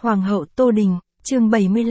Hoàng hậu Tô Đình, chương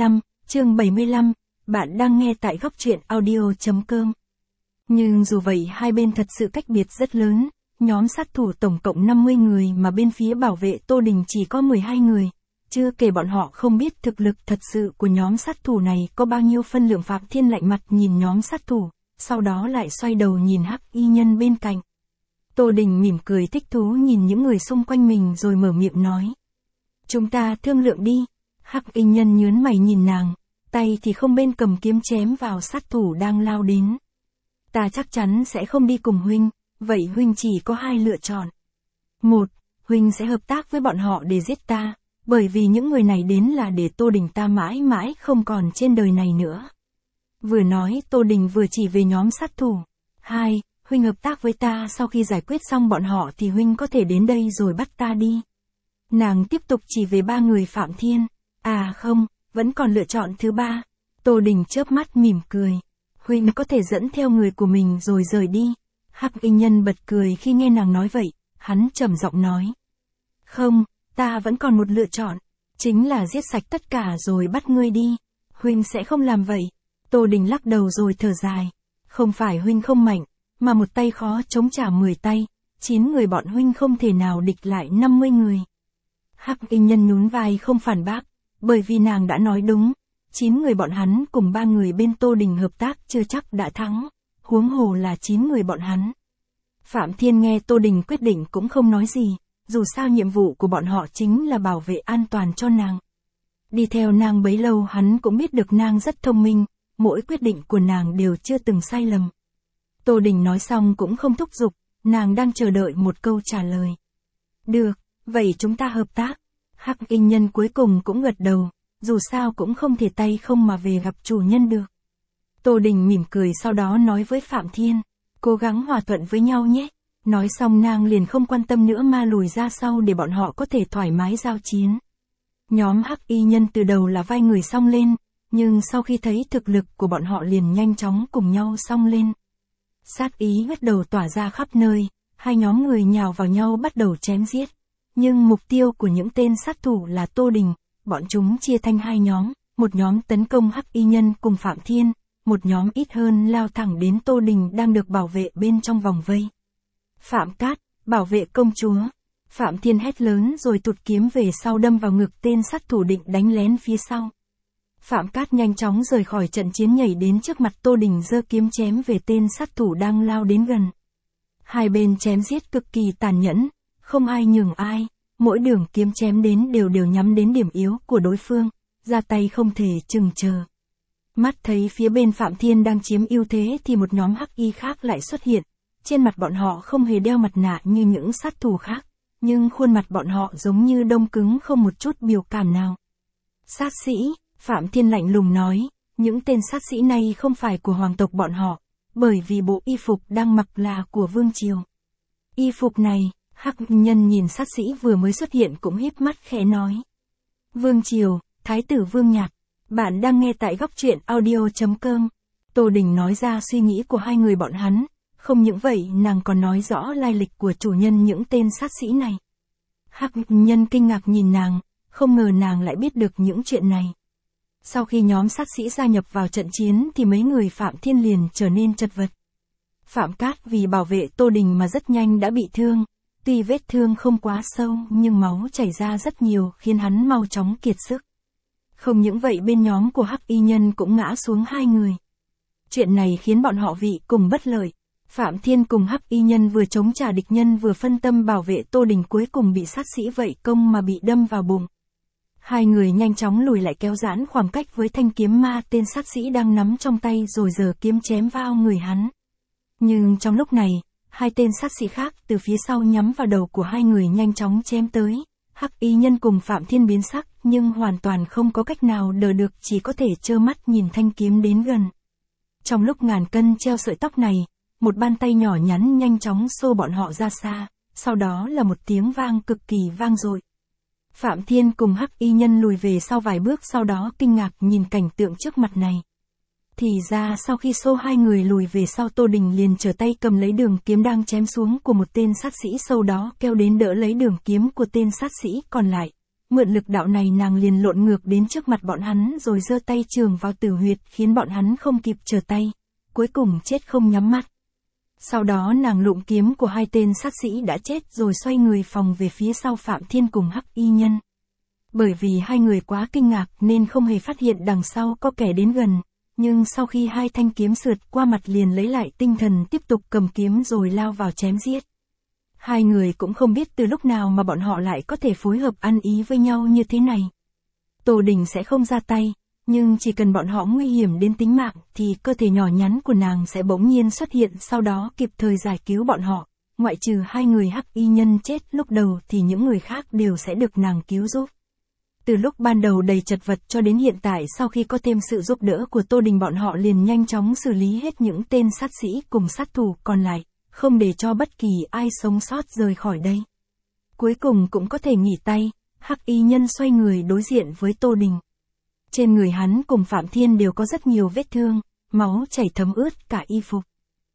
75, bạn đang nghe tại góc truyện audio.com. Nhưng dù vậy hai bên thật sự cách biệt rất lớn, nhóm sát thủ tổng cộng 50 người mà bên phía bảo vệ Tô Đình chỉ có 12 người. Chưa kể bọn họ không biết thực lực thật sự của nhóm sát thủ này có bao nhiêu. Phân Lượng Phạm Thiên lạnh mặt nhìn nhóm sát thủ, sau đó lại xoay đầu nhìn Hắc Y Nhân bên cạnh. Tô Đình mỉm cười thích thú nhìn những người xung quanh mình rồi mở miệng nói. Chúng ta thương lượng đi. Hắc Y Nhân nhớn mày nhìn nàng, tay thì không bên cầm kiếm chém vào sát thủ đang lao đến. Ta chắc chắn sẽ không đi cùng huynh, vậy huynh chỉ có hai lựa chọn. Một, huynh sẽ hợp tác với bọn họ để giết ta, bởi vì những người này đến là để Tô Đình ta mãi mãi không còn trên đời này nữa. Vừa nói Tô Đình vừa chỉ về nhóm sát thủ. Hai, huynh hợp tác với ta, sau khi giải quyết xong bọn họ thì huynh có thể đến đây rồi bắt ta đi. Nàng tiếp tục chỉ về ba người Phạm Thiên. À không, vẫn còn lựa chọn thứ ba. Tô Đình chớp mắt mỉm cười. Huynh có thể dẫn theo người của mình rồi rời đi. Hắc Y Nhân bật cười khi nghe nàng nói vậy, hắn trầm giọng nói. Không, ta vẫn còn một lựa chọn, chính là giết sạch tất cả rồi bắt ngươi đi. Huynh sẽ không làm vậy. Tô Đình lắc đầu rồi thở dài. Không phải huynh không mạnh, mà một tay khó chống trả 10 tay, 9 người bọn huynh không thể nào địch lại 50 người. Hắc Y Nhân nhún vai không phản bác, bởi vì nàng đã nói đúng, 9 người bọn hắn cùng 3 người bên Tô Đình hợp tác chưa chắc đã thắng, huống hồ là 9 người bọn hắn. Phạm Thiên nghe Tô Đình quyết định cũng không nói gì, dù sao nhiệm vụ của bọn họ chính là bảo vệ an toàn cho nàng. Đi theo nàng bấy lâu hắn cũng biết được nàng rất thông minh, mỗi quyết định của nàng đều chưa từng sai lầm. Tô Đình nói xong cũng không thúc giục, nàng đang chờ đợi một câu trả lời. Được, vậy chúng ta hợp tác. Hắc Y Nhân cuối cùng cũng gật đầu, dù sao cũng không thể tay không mà về gặp chủ nhân được. Tô Đình mỉm cười sau đó nói với Phạm Thiên, cố gắng hòa thuận với nhau nhé. Nói xong nàng liền không quan tâm nữa mà lùi ra sau để bọn họ có thể thoải mái giao chiến. Nhóm Hắc Y Nhân từ đầu là vai người xông lên, nhưng sau khi thấy thực lực của bọn họ liền nhanh chóng cùng nhau xông lên. Sát ý bắt đầu tỏa ra khắp nơi, hai nhóm người nhào vào nhau bắt đầu chém giết. Nhưng mục tiêu của những tên sát thủ là Tô Đình, bọn chúng chia thành hai nhóm, một nhóm tấn công Hắc Y Nhân cùng Phạm Thiên, một nhóm ít hơn lao thẳng đến Tô Đình đang được bảo vệ bên trong vòng vây. Phạm Cát, bảo vệ công chúa. Phạm Thiên hét lớn rồi tụt kiếm về sau đâm vào ngực tên sát thủ định đánh lén phía sau. Phạm Cát nhanh chóng rời khỏi trận chiến nhảy đến trước mặt Tô Đình giơ kiếm chém về tên sát thủ đang lao đến gần. Hai bên chém giết cực kỳ tàn nhẫn, không ai nhường ai, mỗi đường kiếm chém đến đều nhắm đến điểm yếu của đối phương, ra tay không thể chừng chờ. Mắt thấy phía bên Phạm Thiên đang chiếm ưu thế thì một nhóm Hắc Y khác lại xuất hiện, trên mặt bọn họ không hề đeo mặt nạ như những sát thủ khác, nhưng khuôn mặt bọn họ giống như đông cứng không một chút biểu cảm nào. Sát sĩ, Phạm Thiên lạnh lùng nói, những tên sát sĩ này không phải của hoàng tộc bọn họ, bởi vì bộ y phục đang mặc là của vương triều. Y phục này, Hắc Nhân nhìn sát sĩ vừa mới xuất hiện cũng híp mắt khẽ nói. Vương triều, Thái tử Vương Nhạc, bạn đang nghe tại góc truyện audio.com. Tô Đình nói ra suy nghĩ của hai người bọn hắn, không những vậy nàng còn nói rõ lai lịch của chủ nhân những tên sát sĩ này. Hắc Nhân kinh ngạc nhìn nàng, không ngờ nàng lại biết được những chuyện này. Sau khi nhóm sát sĩ gia nhập vào trận chiến thì mấy người Phạm Thiên liền trở nên chật vật. Phạm Cát vì bảo vệ Tô Đình mà rất nhanh đã bị thương, tuy vết thương không quá sâu nhưng máu chảy ra rất nhiều khiến hắn mau chóng kiệt sức. Không những vậy bên nhóm của Hắc Y Nhân cũng ngã xuống 2 người. Chuyện này khiến bọn họ vị cùng bất lợi. Phạm Thiên cùng Hắc Y Nhân vừa chống trả địch nhân vừa phân tâm bảo vệ Tô Đình cuối cùng bị sát sĩ vậy công mà bị đâm vào bụng. Hai người nhanh chóng lùi lại kéo giãn khoảng cách với thanh kiếm ma tên sát sĩ đang nắm trong tay rồi giơ kiếm chém vào người hắn. Nhưng trong lúc này, hai tên sát sĩ khác từ phía sau nhắm vào đầu của hai người nhanh chóng chém tới. Hắc Y Nhân cùng Phạm Thiên biến sắc nhưng hoàn toàn không có cách nào đỡ được, chỉ có thể trơ mắt nhìn thanh kiếm đến gần. Trong lúc ngàn cân treo sợi tóc này, một bàn tay nhỏ nhắn nhanh chóng xô bọn họ ra xa, sau đó là một tiếng vang cực kỳ vang dội. Phạm Thiên cùng Hắc Y Nhân lùi về sau vài bước sau đó kinh ngạc nhìn cảnh tượng trước mặt này. Thì ra sau khi xô hai người lùi về sau Tô Đình liền trở tay cầm lấy đường kiếm đang chém xuống của một tên sát sĩ sau đó kêu đến đỡ lấy đường kiếm của tên sát sĩ còn lại. Mượn lực đạo này nàng liền lộn ngược đến trước mặt bọn hắn rồi giơ tay chưởng vào tử huyệt khiến bọn hắn không kịp trở tay, cuối cùng chết không nhắm mắt. Sau đó nàng lụm kiếm của hai tên sát sĩ đã chết rồi xoay người phòng về phía sau Phạm Thiên cùng Hắc Y Nhân. Bởi vì hai người quá kinh ngạc nên không hề phát hiện đằng sau có kẻ đến gần, nhưng sau khi hai thanh kiếm sượt qua mặt liền lấy lại tinh thần tiếp tục cầm kiếm rồi lao vào chém giết. Hai người cũng không biết từ lúc nào mà bọn họ lại có thể phối hợp ăn ý với nhau như thế này. Tô Đình sẽ không ra tay, nhưng chỉ cần bọn họ nguy hiểm đến tính mạng thì cơ thể nhỏ nhắn của nàng sẽ bỗng nhiên xuất hiện sau đó kịp thời giải cứu bọn họ. Ngoại trừ hai người Hắc Y Nhân chết lúc đầu thì những người khác đều sẽ được nàng cứu giúp. Từ lúc ban đầu đầy chật vật cho đến hiện tại sau khi có thêm sự giúp đỡ của Tô Đình bọn họ liền nhanh chóng xử lý hết những tên sát sĩ cùng sát thủ còn lại, không để cho bất kỳ ai sống sót rời khỏi đây. Cuối cùng cũng có thể nghỉ tay, Hắc Y Nhân xoay người đối diện với Tô Đình. Trên người hắn cùng Phạm Thiên đều có rất nhiều vết thương, máu chảy thấm ướt cả y phục.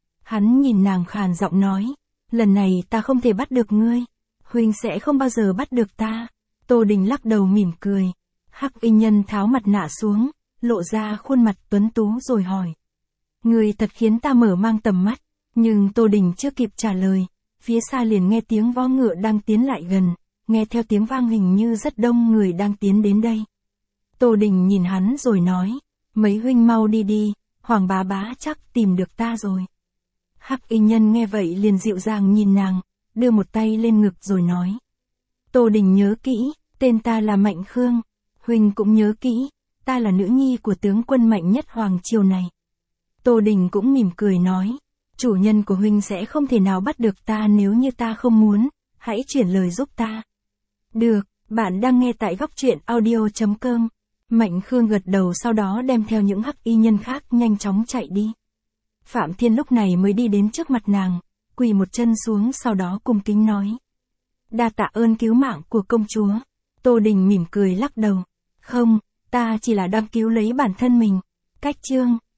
Hắn nhìn nàng khàn giọng nói, lần này ta không thể bắt được ngươi, huynh sẽ không bao giờ bắt được ta. Tô Đình lắc đầu mỉm cười. Hắc Y Nhân tháo mặt nạ xuống, lộ ra khuôn mặt tuấn tú rồi hỏi. Ngươi thật khiến ta mở mang tầm mắt, nhưng Tô Đình chưa kịp trả lời, phía xa liền nghe tiếng vó ngựa đang tiến lại gần, nghe theo tiếng vang hình như rất đông người đang tiến đến đây. Tô Đình nhìn hắn rồi nói, mấy huynh mau đi đi, Hoàng bá bá chắc tìm được ta rồi. Hắc Y Nhân nghe vậy liền dịu dàng nhìn nàng, đưa một tay lên ngực rồi nói. Tô Đình nhớ kỹ, tên ta là Mạnh Khương, huynh cũng nhớ kỹ, ta là nữ nhi của tướng quân mạnh nhất hoàng triều này. Tô Đình cũng mỉm cười nói, chủ nhân của huynh sẽ không thể nào bắt được ta nếu như ta không muốn, hãy chuyển lời giúp ta. Được, bạn đang nghe tại góc truyện audio.com. Mạnh Khương gật đầu sau đó đem theo những Hắc Y Nhân khác nhanh chóng chạy đi. Phạm Thiên lúc này mới đi đến trước mặt nàng, quỳ một chân xuống sau đó cung kính nói. Đa tạ ơn cứu mạng của công chúa. Tô Đình mỉm cười lắc đầu. Không, ta chỉ là đang cứu lấy bản thân mình. Cách chương.